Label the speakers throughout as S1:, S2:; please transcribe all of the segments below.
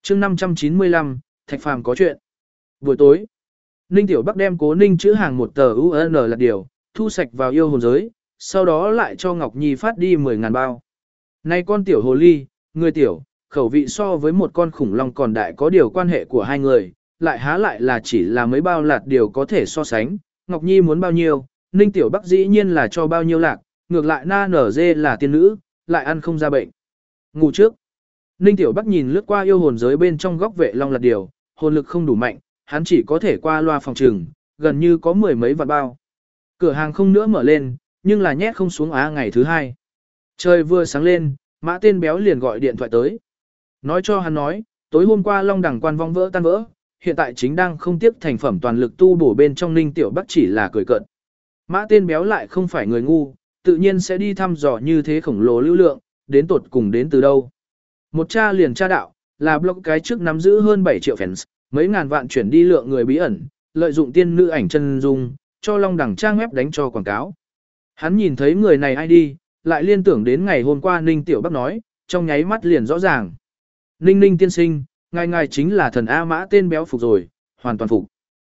S1: chương 595, Thạch Phàm có chuyện. Buổi tối, Ninh Tiểu Bắc đem Cố Ninh chữ hàng một tờ UN là điều, thu sạch vào yêu hồn giới, sau đó lại cho Ngọc Nhi phát đi 10.000 bao. Này con tiểu hồ ly, người tiểu, khẩu vị so với một con khủng long còn đại có điều quan hệ của hai người, lại há lại là chỉ là mấy bao lạt điều có thể so sánh. Ngọc Nhi muốn bao nhiêu, Ninh Tiểu Bắc dĩ nhiên là cho bao nhiêu lạc, ngược lại na nở dê là tiên nữ, lại ăn không ra bệnh. Ngủ trước. Ninh Tiểu Bắc nhìn lướt qua yêu hồn giới bên trong góc vệ long lạt điều, hồn lực không đủ mạnh, hắn chỉ có thể qua loa phòng trừng, gần như có mười mấy vạn bao. Cửa hàng không nữa mở lên, nhưng là nhét không xuống ngày thứ hai. Trời vừa sáng lên, Mã tên béo liền gọi điện thoại tới. Nói cho hắn nói, tối hôm qua Long Đằng quan vong vỡ tan vỡ, hiện tại chính đang không tiếp thành phẩm toàn lực tu bổ bên trong Ninh Tiểu Bắc chỉ là cười cợt. Mã tên béo lại không phải người ngu, tự nhiên sẽ đi thăm dò như thế khổng lồ lưu lượng, đến tột cùng đến từ đâu. Một cha liền tra đạo, là blog cái trước nắm giữ hơn 7 triệu fans, mấy ngàn vạn chuyển đi lượng người bí ẩn, lợi dụng tiên nữ ảnh chân dung, cho Long Đằng trang web đánh cho quảng cáo. Hắn nhìn thấy người này ID, lại liên tưởng đến ngày hôm qua Ninh Tiểu Bắc nói, trong nháy mắt liền rõ ràng. Ninh tiên sinh, ngài chính là thần A Mã tên béo phục rồi, hoàn toàn phục.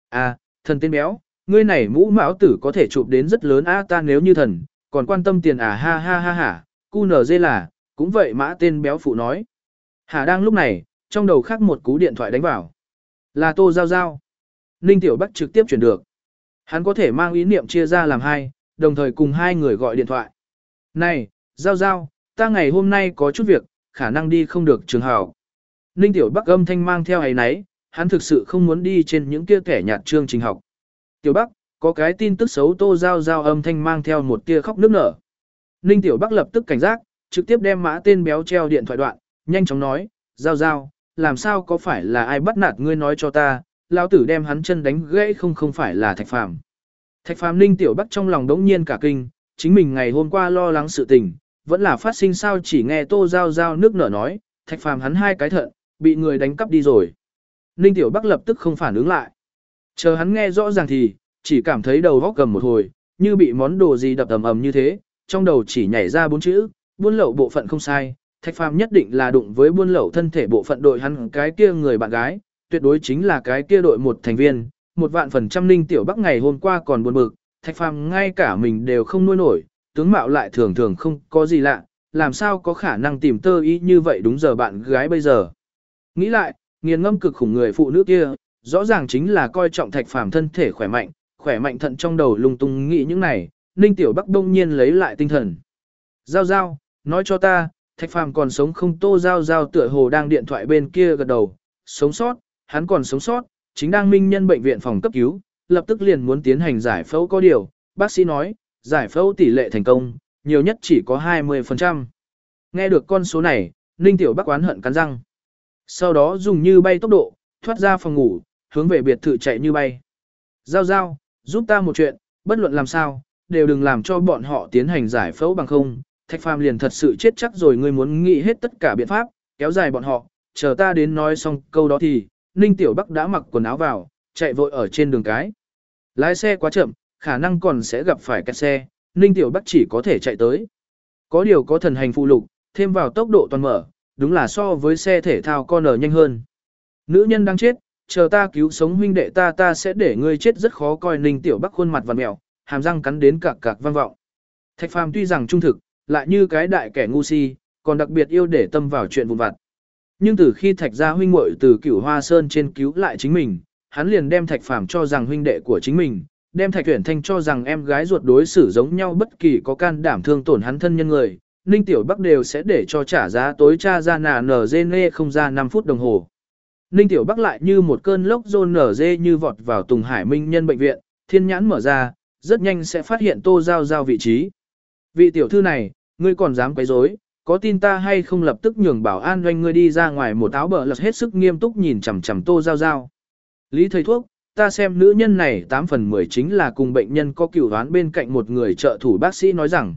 S1: Thần tên béo, ngươi này mũ mão tử có thể chụp đến rất lớn A ta nếu như thần, còn quan tâm tiền ha ha ha ha, cu nở dê là, cũng vậy Mã tên béo phụ nói. Đang lúc này, trong đầu khác một cú điện thoại đánh vào. Là Tô Giao Giao. Ninh Tiểu Bắc trực tiếp chuyển được. Hắn có thể mang ý niệm chia ra làm hai, đồng thời cùng hai người gọi điện thoại. Này, Giao Giao, ta ngày hôm nay có chút việc, khả năng đi không được trường học. Ninh Tiểu Bắc âm thanh mang theo ấy nấy, hắn thực sự không muốn đi trên những kia kẻ nhạt chương trình học. Tiểu Bắc, có cái tin tức xấu. Tô Giao Giao âm thanh mang theo một tia khóc nức nở. Ninh Tiểu Bắc lập tức cảnh giác, trực tiếp đem Mã tên béo treo điện thoại đoạn, nhanh chóng nói, Giao Giao, làm sao có phải là ai bắt nạt ngươi nói cho ta, lão tử đem hắn chân đánh gãy không phải là Thạch Phàm. Thạch Phàm. Ninh Tiểu Bắc trong lòng đống nhiên cả kinh, chính mình ngày hôm qua lo lắng sự tình, vẫn là phát sinh sao chỉ nghe Tô Giao Giao nước nở nói, Thạch Phàm hắn hai cái thận, bị người đánh cắp đi rồi. Ninh Tiểu Bắc lập tức không phản ứng lại. Chờ hắn nghe rõ ràng thì, chỉ cảm thấy đầu góc cầm một hồi, như bị món đồ gì đập ầm ầm như thế, trong đầu chỉ nhảy ra 4 chữ, buôn lậu bộ phận không sai, Thạch Phàm nhất định là đụng với buôn lậu thân thể bộ phận đội hắn cái kia người bạn gái, tuyệt đối chính là cái kia đội một thành viên, 100%. Ninh Tiểu Bắc ngày hôm qua còn buồn bực, Thạch Phàm ngay cả mình đều không nuôi nổi, tướng mạo lại thường thường không có gì lạ, làm sao có khả năng tìm tơ ý như vậy đúng giờ bạn gái bây giờ. Nghĩ lại, nghiền ngâm cực khủng người phụ nữ kia, rõ ràng chính là coi trọng Thạch Phàm thân thể khỏe mạnh thận trong đầu lung tung nghĩ những này, Ninh Tiểu Bắc đông nhiên lấy lại tinh thần. Giao Giao, nói cho ta, Thạch Phàm còn sống không? Tô Giao Giao tựa hồ đang điện thoại bên kia gật đầu, sống sót, hắn còn sống sót, chính đang minh nhân bệnh viện phòng cấp cứu, lập tức liền muốn tiến hành giải phẫu có điều, bác sĩ nói, giải phẫu tỷ lệ thành công, nhiều nhất chỉ có 20%. Nghe được con số này, Ninh Tiểu Bắc oán hận cắn răng. Sau đó dùng như bay tốc độ, thoát ra phòng ngủ, hướng về biệt thự chạy như bay. Giao Giao, giúp ta một chuyện, bất luận làm sao, đều đừng làm cho bọn họ tiến hành giải phẫu bằng không. Thạch Phàm liền thật sự chết chắc rồi, ngươi muốn nghĩ hết tất cả biện pháp, kéo dài bọn họ, chờ ta đến nói xong câu đó thì, Ninh Tiểu Bắc đã mặc quần áo vào, chạy vội ở trên đường cái. Lái xe quá chậm, khả năng còn sẽ gặp phải kẹt xe, Ninh Tiểu Bắc chỉ có thể chạy tới. Có điều có thần hành phụ lục, thêm vào tốc độ toàn mở, đúng là so với xe thể thao con nhanh hơn. Nữ nhân đang chết, chờ ta cứu sống huynh đệ ta sẽ để ngươi chết rất khó coi. Ninh Tiểu Bắc khuôn mặt vặn mèo, hàm răng cắn đến cạc cạc vang vọng. Thạch Phàm tuy rằng trung thực, lại như cái đại kẻ ngu si, còn đặc biệt yêu để tâm vào chuyện vụn vặt. Nhưng từ khi Thạch gia huynh muội từ Cửu Hoa Sơn trên cứu lại chính mình, hắn liền đem Thạch Phàm cho rằng huynh đệ của chính mình, đem Thạch Uyển Thanh cho rằng em gái ruột, đối xử giống nhau, bất kỳ có can đảm thương tổn hắn thân nhân người, Ninh Tiểu Bắc đều sẽ để cho trả giá tối tra ra nở dê không ra 5 phút đồng hồ. Ninh Tiểu Bắc lại như một cơn lốc rôn nở dê như vọt vào Tùng Hải Minh nhân bệnh viện, thiên nhãn mở ra, rất nhanh sẽ phát hiện Tô Giao Giao vị trí. Vị tiểu thư này, ngươi còn dám quấy rối, có tin ta hay không lập tức nhường bảo an doanh ngươi đi ra ngoài. Một áo bờ lật hết sức nghiêm túc nhìn chằm chằm Tô Giao Giao. Lý thầy thuốc, ta xem nữ nhân này 8 phần 10 chính là cùng bệnh nhân có cửu đoán bên cạnh một người trợ thủ. Bác sĩ nói rằng,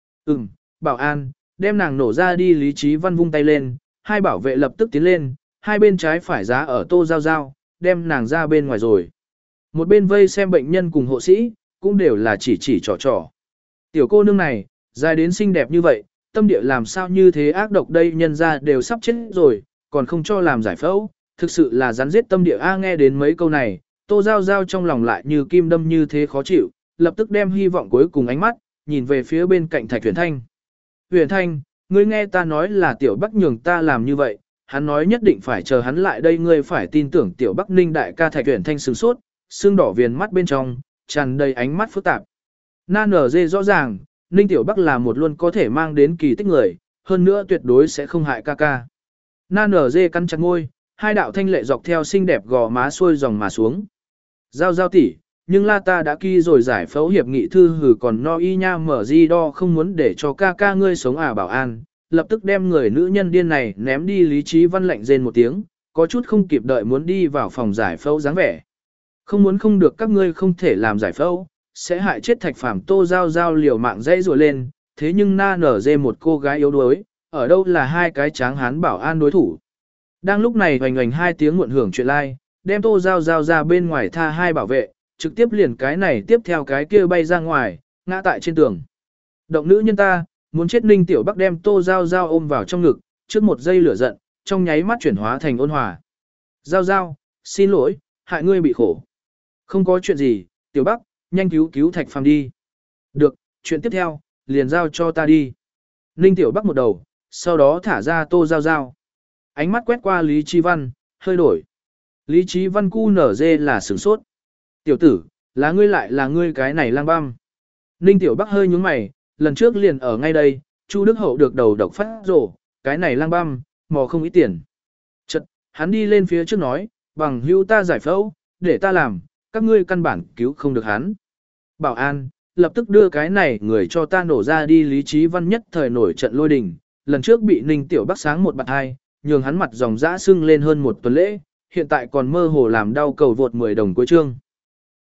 S1: bảo an, đem nàng nổ ra đi. Lý Chí Văn vung tay lên, hai bảo vệ lập tức tiến lên, hai bên trái phải giá ở Tô Giao Giao, đem nàng ra bên ngoài rồi. Một bên vây xem bệnh nhân cùng hộ sĩ, cũng đều là chỉ trò trò. Tiểu cô nương này, dài đến xinh đẹp như vậy, tâm địa làm sao như thế ác độc đây, nhân ra đều sắp chết rồi, còn không cho làm giải phẫu, thực sự là rắn giết tâm địa a. Nghe đến mấy câu này, Tô Giao Giao trong lòng lại như kim đâm như thế khó chịu, lập tức đem hy vọng cuối cùng ánh mắt, nhìn về phía bên cạnh Thạch Huyền Thanh. Huyền Thanh, ngươi nghe ta nói là Tiểu Bắc nhường ta làm như vậy, hắn nói nhất định phải chờ hắn lại đây, ngươi phải tin tưởng Tiểu Bắc. Ninh đại ca. Thạch Huyền Thanh sửng sốt, xương đỏ viền mắt bên trong, tràn đầy ánh mắt phức tạp. Na nở dê rõ ràng, Ninh Tiểu Bắc là một luôn có thể mang đến kỳ tích người, hơn nữa tuyệt đối sẽ không hại ca ca. Na nở dê cắn chặt môi, hai đạo thanh lệ dọc theo xinh đẹp gò má xuôi dòng mà xuống. Giao Giao tỷ, nhưng la ta đã ký rồi giải phẫu hiệp nghị thư hử còn no y nha mở di đo không muốn để cho ca ca ngươi sống à. Bảo an lập tức đem người nữ nhân điên này ném đi. Lý Chí Văn lạnh rên một tiếng, có chút không kịp đợi muốn đi vào phòng giải phẫu dáng vẻ. Không muốn không được, các ngươi không thể làm giải phẫu, sẽ hại chết Thạch Phàm. Tô Giao Giao liều mạng dãy rủa lên, thế nhưng na nở dê một cô gái yếu đuối, ở đâu là hai cái tráng hán bảo an đối thủ. Đang lúc này hoành hoành hai tiếng muộn hưởng chuyện lai, đem Tô Giao Giao ra bên ngoài tha hai bảo vệ, trực tiếp liền cái này tiếp theo cái kia bay ra ngoài, ngã tại trên tường. Động nữ nhân ta, muốn chết. Ninh Tiểu Bắc đem Tô Giao Giao ôm vào trong ngực, trước một giây lửa giận, trong nháy mắt chuyển hóa thành ôn hòa. Giao Giao, xin lỗi, hại ngươi bị khổ. Không có chuyện gì, Tiểu Bắc, nhanh cứu cứu Thạch Phàm đi. Được, chuyện tiếp theo, liền giao cho ta đi. Ninh Tiểu Bắc một đầu, sau đó thả ra Tô Giao Giao. Ánh mắt quét qua Lý Chí Văn, hơi đổi. Lý Chí Văn cu nở dê là sửng sốt. Tiểu tử, là ngươi lại là ngươi cái này lang băm. Ninh Tiểu Bắc hơi nhướng mày, lần trước liền ở ngay đây, Chu Đức Hậu được đầu độc phát rổ, cái này lang băm, mò không ít tiền. Chật, hắn đi lên phía trước nói, bằng hữu ta giải phẫu, để ta làm, các ngươi căn bản cứu không được hắn. Bảo an, lập tức đưa cái này người cho ta nổ ra đi. Lý Chí Văn nhất thời nổi trận lôi đình, lần trước bị Ninh Tiểu Bắc sáng một bạt hai, nhường hắn mặt dòng dã sưng lên hơn một tuần lễ, hiện tại còn mơ hồ làm đau cầu vượt 10 đồng cuối chương.